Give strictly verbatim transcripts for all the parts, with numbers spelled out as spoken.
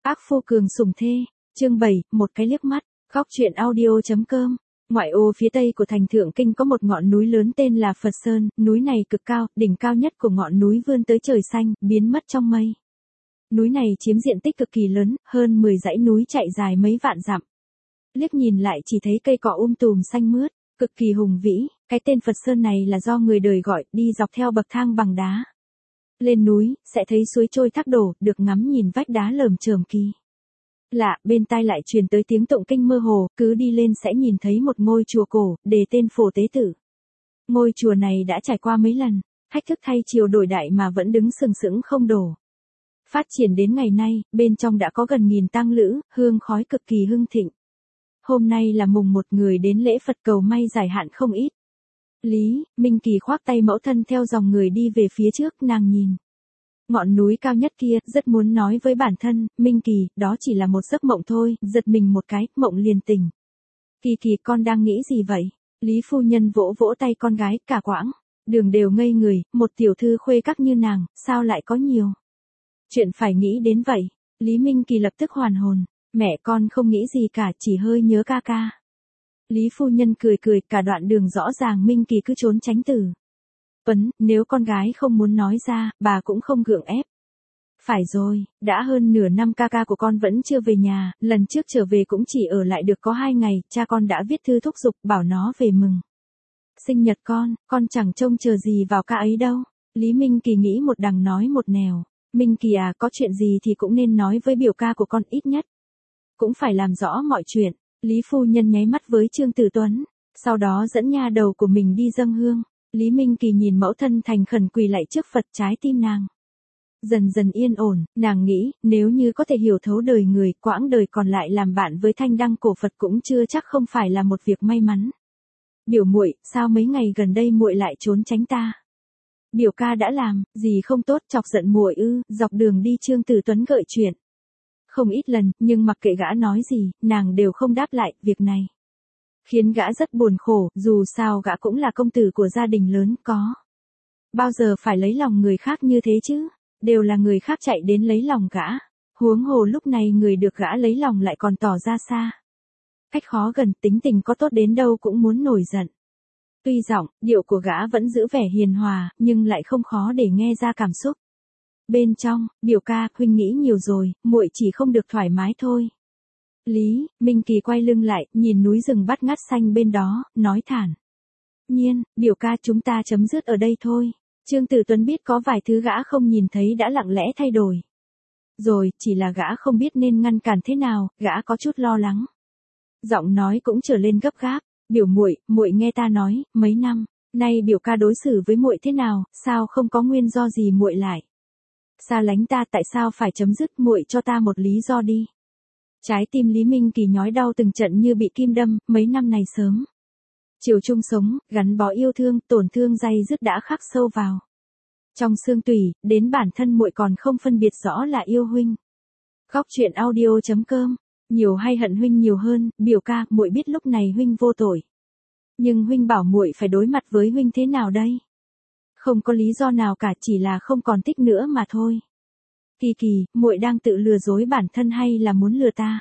Ác phu cường sủng thê, chương bảy, một cái liếc mắt, góc truyện audio.com. Ngoại ô phía tây của thành Thượng Kinh có một ngọn núi lớn tên là Phật Sơn, núi này cực cao, đỉnh cao nhất của ngọn núi vươn tới trời xanh, biến mất trong mây. Núi này chiếm diện tích cực kỳ lớn, hơn mười dãy núi chạy dài mấy vạn dặm. Liếc nhìn lại chỉ thấy cây cỏ um tùm xanh mướt, cực kỳ hùng vĩ, cái tên Phật Sơn này là do người đời gọi, đi dọc theo bậc thang bằng đá. Lên núi, sẽ thấy suối trôi thác đổ, được ngắm nhìn vách đá lởm chởm kỳ lạ, bên tai lại truyền tới tiếng tụng kinh mơ hồ, cứ đi lên sẽ nhìn thấy một ngôi chùa cổ, đề tên Phổ Tế Tử. Ngôi chùa này đã trải qua mấy lần, thách thức thay chiều đổi đại mà vẫn đứng sừng sững không đổ. Phát triển đến ngày nay, bên trong đã có gần nghìn tang lữ, hương khói cực kỳ hưng thịnh. Hôm nay là mùng một, người đến lễ Phật cầu may giải hạn không ít. Lý Minh Kỳ khoác tay mẫu thân theo dòng người đi về phía trước, nàng nhìn ngọn núi cao nhất kia, rất muốn nói với bản thân, Minh Kỳ, đó chỉ là một giấc mộng thôi, giật mình một cái, mộng liền tỉnh. Kỳ Kỳ, con đang nghĩ gì vậy? Lý phu nhân vỗ vỗ tay con gái, cả quãng đường đều ngây người, một tiểu thư khuê các như nàng, sao lại có nhiều chuyện phải nghĩ đến vậy? Lý Minh Kỳ lập tức hoàn hồn, mẹ con không nghĩ gì cả, chỉ hơi nhớ ca ca. Lý phu nhân cười cười, cả đoạn đường rõ ràng Minh Kỳ cứ trốn tránh từ vấn, nếu con gái không muốn nói ra, bà cũng không gượng ép. Phải rồi, đã hơn nửa năm ca ca của con vẫn chưa về nhà, lần trước trở về cũng chỉ ở lại được có hai ngày, cha con đã viết thư thúc giục bảo nó về mừng sinh nhật con, con chẳng trông chờ gì vào ca ấy đâu. Lý Minh Kỳ nghĩ một đằng nói một nẻo, Minh Kỳ à, có chuyện gì thì cũng nên nói với biểu ca của con, ít nhất cũng phải làm rõ mọi chuyện. Lý phu nhân nháy mắt với Trương Tử Tuấn, sau đó dẫn nha đầu của mình đi dâng hương. Lý Minh Kỳ nhìn mẫu thân thành khẩn quỳ lạy trước Phật, trái tim nàng dần dần yên ổn, nàng nghĩ, nếu như có thể hiểu thấu đời người, quãng đời còn lại làm bạn với thanh đăng cổ Phật cũng chưa chắc không phải là một việc may mắn. Biểu muội, sao mấy ngày gần đây muội lại trốn tránh ta? Biểu ca đã làm gì không tốt chọc giận muội ư? Dọc đường đi Trương Tử Tuấn gợi chuyện không ít lần, nhưng mặc kệ gã nói gì, nàng đều không đáp lại. Việc này khiến gã rất buồn khổ, dù sao gã cũng là công tử của gia đình lớn, có bao giờ phải lấy lòng người khác như thế chứ? Đều là người khác chạy đến lấy lòng gã, huống hồ lúc này người được gã lấy lòng lại còn tỏ ra xa cách khó gần, tính tình có tốt đến đâu cũng muốn nổi giận. Tuy giọng điệu của gã vẫn giữ vẻ hiền hòa, nhưng lại không khó để nghe ra cảm xúc bên trong. Biểu ca, huynh nghĩ nhiều rồi, muội chỉ không được thoải mái thôi. Lý Minh Kỳ quay lưng lại, nhìn núi rừng bát ngát xanh bên đó, nói thản nhiên, biểu ca, chúng ta chấm dứt ở đây thôi. Trương Tử Tuấn biết có vài thứ gã không nhìn thấy đã lặng lẽ thay đổi rồi, chỉ là gã không biết nên ngăn cản thế nào, gã có chút lo lắng. Giọng nói cũng trở lên gấp gáp, biểu muội, muội nghe ta nói, mấy năm nay biểu ca đối xử với muội thế nào, sao không có nguyên do gì muội lại xa lánh ta, tại sao phải chấm dứt, muội cho ta một lý do đi. Trái tim Lý Minh Kỳ nhói đau từng trận như bị kim đâm, mấy năm này sớm chiều chung sống, gắn bó yêu thương, tổn thương day dứt đã khắc sâu vào trong xương tủy, đến bản thân muội còn không phân biệt rõ là yêu huynh. Góc truyện audio.com. Nhiều hay hận huynh nhiều hơn, biểu ca, muội biết lúc này huynh vô tội, nhưng huynh bảo muội phải đối mặt với huynh thế nào đây? Không có lý do nào cả, chỉ là không còn thích nữa mà thôi. Kỳ Kỳ, muội đang tự lừa dối bản thân hay là muốn lừa ta?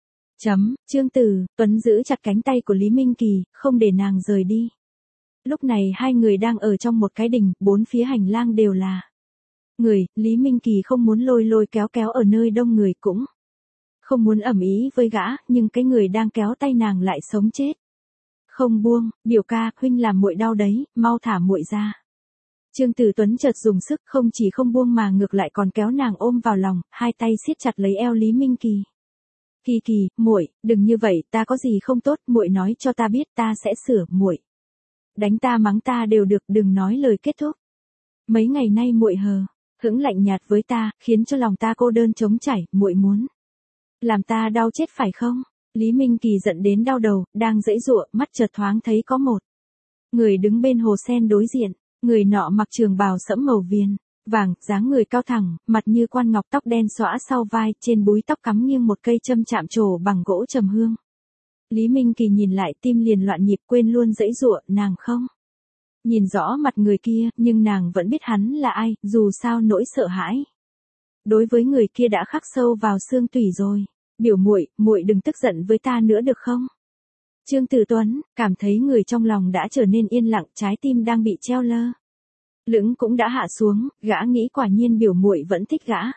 Chấm. Trương Tử Tuấn giữ chặt cánh tay của Lý Minh Kỳ, không để nàng rời đi. Lúc này hai người đang ở trong một cái đình, bốn phía hành lang đều là người. Lý Minh Kỳ không muốn lôi lôi kéo kéo ở nơi đông người, cũng không muốn ẩm ý với gã, nhưng cái người đang kéo tay nàng lại sống chết không buông. Biểu ca, huynh làm muội đau đấy, mau thả muội ra. Trương Tử Tuấn chợt dùng sức, không chỉ không buông mà ngược lại còn kéo nàng ôm vào lòng, hai tay siết chặt lấy eo Lý Minh Kỳ. Kỳ Kỳ, muội, đừng như vậy, ta có gì không tốt, muội nói cho ta biết, ta sẽ sửa. Muội đánh ta mắng ta đều được, đừng nói lời kết thúc. Mấy ngày nay muội hờ hững lạnh nhạt với ta, khiến cho lòng ta cô đơn trống trải, muội muốn làm ta đau chết phải không? Lý Minh Kỳ giận đến đau đầu, đang giãy giụa, mắt chợt thoáng thấy có một người đứng bên hồ sen đối diện. Người nọ mặc trường bào sẫm màu viền vàng, dáng người cao thẳng, mặt như quan ngọc, tóc đen xõa sau vai, trên búi tóc cắm nghiêng một cây châm chạm trổ bằng gỗ trầm hương. Lý Minh Kỳ nhìn lại, tim liền loạn nhịp, quên luôn giãy giụa, nàng không nhìn rõ mặt người kia, nhưng nàng vẫn biết hắn là ai, dù sao nỗi sợ hãi đối với người kia đã khắc sâu vào xương tủy rồi. Biểu muội, muội đừng tức giận với ta nữa được không? Trương Tử Tuấn cảm thấy người trong lòng đã trở nên yên lặng, trái tim đang bị treo lơ lửng cũng đã hạ xuống, gã nghĩ quả nhiên biểu muội vẫn thích gã.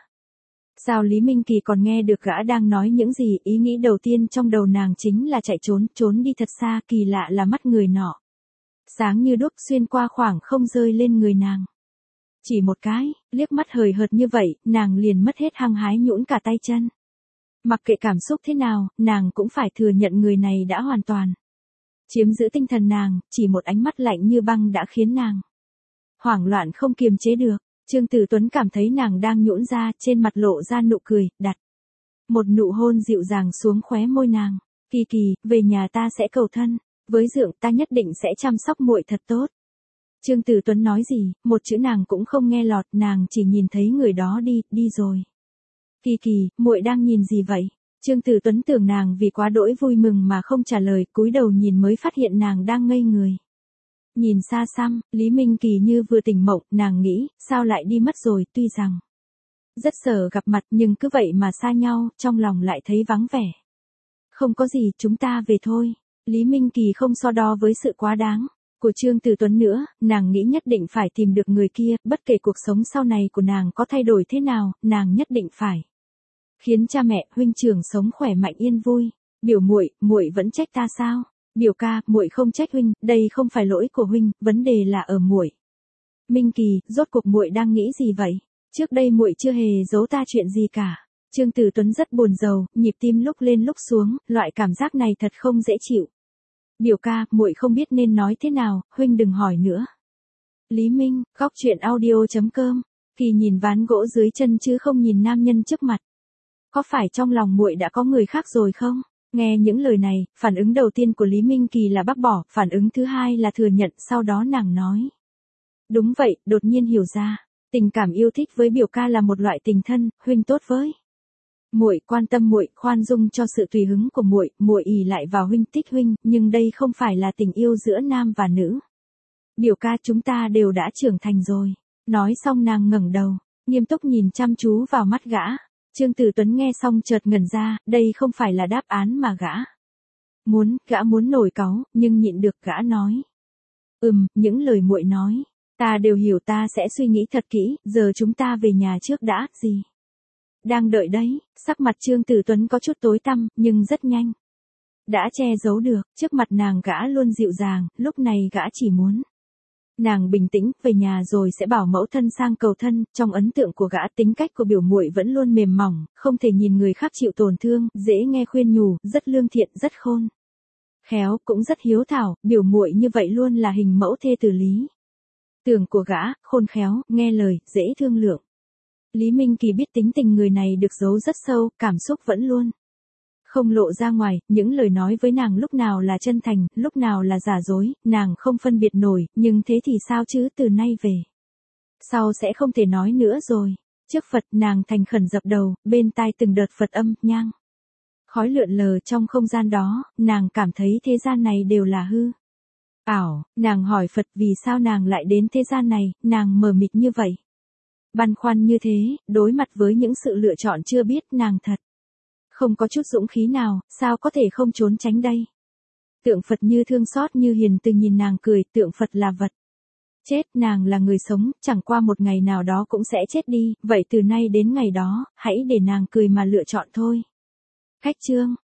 Sao Lý Minh Kỳ còn nghe được gã đang nói những gì, ý nghĩ đầu tiên trong đầu nàng chính là chạy trốn, trốn đi thật xa, kỳ lạ là mắt người nọ sáng như đuốc xuyên qua khoảng không rơi lên người nàng. Chỉ một cái, liếc mắt hời hợt như vậy, nàng liền mất hết hăng hái nhũn cả tay chân. Mặc kệ cảm xúc thế nào, nàng cũng phải thừa nhận người này đã hoàn toàn chiếm giữ tinh thần nàng, chỉ một ánh mắt lạnh như băng đã khiến nàng hoảng loạn không kiềm chế được. Trương Tử Tuấn cảm thấy nàng đang nhũn ra, trên mặt lộ ra nụ cười, đặt một nụ hôn dịu dàng xuống khóe môi nàng. Kỳ Kỳ, về nhà ta sẽ cầu thân với Dượng, ta nhất định sẽ chăm sóc muội thật tốt. Trương Tử Tuấn nói gì, một chữ nàng cũng không nghe lọt, nàng chỉ nhìn thấy người đó đi, đi rồi. Kỳ Kỳ, muội đang nhìn gì vậy? Trương Tử Tuấn tưởng nàng vì quá đỗi vui mừng mà không trả lời, cúi đầu nhìn mới phát hiện nàng đang ngây người. Nhìn xa xăm, Lý Minh Kỳ như vừa tỉnh mộng, nàng nghĩ, sao lại đi mất rồi, tuy rằng rất sợ gặp mặt nhưng cứ vậy mà xa nhau, trong lòng lại thấy vắng vẻ. Không có gì, chúng ta về thôi. Lý Minh Kỳ không so đo với sự quá đáng của Trương Tử Tuấn nữa, nàng nghĩ nhất định phải tìm được người kia, bất kể cuộc sống sau này của nàng có thay đổi thế nào, nàng nhất định phải khiến cha mẹ, huynh trưởng sống khỏe mạnh yên vui. Biểu muội, muội vẫn trách ta sao? Biểu ca, muội không trách huynh, đây không phải lỗi của huynh, vấn đề là ở muội. Minh Kỳ, rốt cuộc muội đang nghĩ gì vậy? Trước đây muội chưa hề giấu ta chuyện gì cả. Trương Tử Tuấn rất buồn rầu, nhịp tim lúc lên lúc xuống, loại cảm giác này thật không dễ chịu. Biểu ca, muội không biết nên nói thế nào, huynh đừng hỏi nữa. Lý Minh, góc truyện audio chấm com. Kỳ nhìn ván gỗ dưới chân chứ không nhìn nam nhân trước mặt. Có phải trong lòng muội đã có người khác rồi không? Nghe những lời này, phản ứng đầu tiên của Lý Minh Kỳ là bác bỏ, phản ứng thứ hai là thừa nhận, sau đó nàng nói. Đúng vậy, đột nhiên hiểu ra, tình cảm yêu thích với biểu ca là một loại tình thân, huynh tốt với muội, quan tâm muội, khoan dung cho sự tùy hứng của muội, muội ỷ lại vào huynh, thích huynh, nhưng đây không phải là tình yêu giữa nam và nữ. Biểu ca, chúng ta đều đã trưởng thành rồi. Nói xong nàng ngẩng đầu, nghiêm túc nhìn chăm chú vào mắt gã. Trương Tử Tuấn nghe xong chợt ngẩn ra, đây không phải là đáp án mà gã muốn, gã muốn nổi cáu, nhưng nhịn được, gã nói. Ừm, những lời muội nói, ta đều hiểu, ta sẽ suy nghĩ thật kỹ, giờ chúng ta về nhà trước đã, gì? Đang đợi đấy, sắc mặt Trương Tử Tuấn có chút tối tăm, nhưng rất nhanh đã che giấu được, trước mặt nàng gã luôn dịu dàng, lúc này gã chỉ muốn nàng bình tĩnh, về nhà rồi sẽ bảo mẫu thân sang cầu thân. Trong ấn tượng của gã, tính cách của biểu muội vẫn luôn mềm mỏng, không thể nhìn người khác chịu tổn thương, dễ nghe khuyên nhủ, rất lương thiện, rất khôn khéo, cũng rất hiếu thảo, biểu muội như vậy luôn là hình mẫu thê tử lý tưởng của gã, khôn khéo, nghe lời, dễ thương lượng. Lý Minh Kỳ biết tính tình người này được giấu rất sâu, cảm xúc vẫn luôn không lộ ra ngoài, những lời nói với nàng lúc nào là chân thành, lúc nào là giả dối, nàng không phân biệt nổi, nhưng thế thì sao chứ, từ nay về sau sẽ không thể nói nữa rồi. Trước Phật nàng thành khẩn dập đầu, bên tai từng đợt Phật âm, nhang khói lượn lờ trong không gian đó, nàng cảm thấy thế gian này đều là hư ảo. Nàng hỏi Phật vì sao nàng lại đến thế gian này, nàng mờ mịt như vậy, băn khoăn như thế, đối mặt với những sự lựa chọn chưa biết, nàng thật không có chút dũng khí nào, sao có thể không trốn tránh đây? Tượng Phật như thương xót như hiền từ nhìn nàng cười, tượng Phật là vật chết, nàng là người sống, chẳng qua một ngày nào đó cũng sẽ chết đi, vậy từ nay đến ngày đó, hãy để nàng cười mà lựa chọn thôi. Khách chương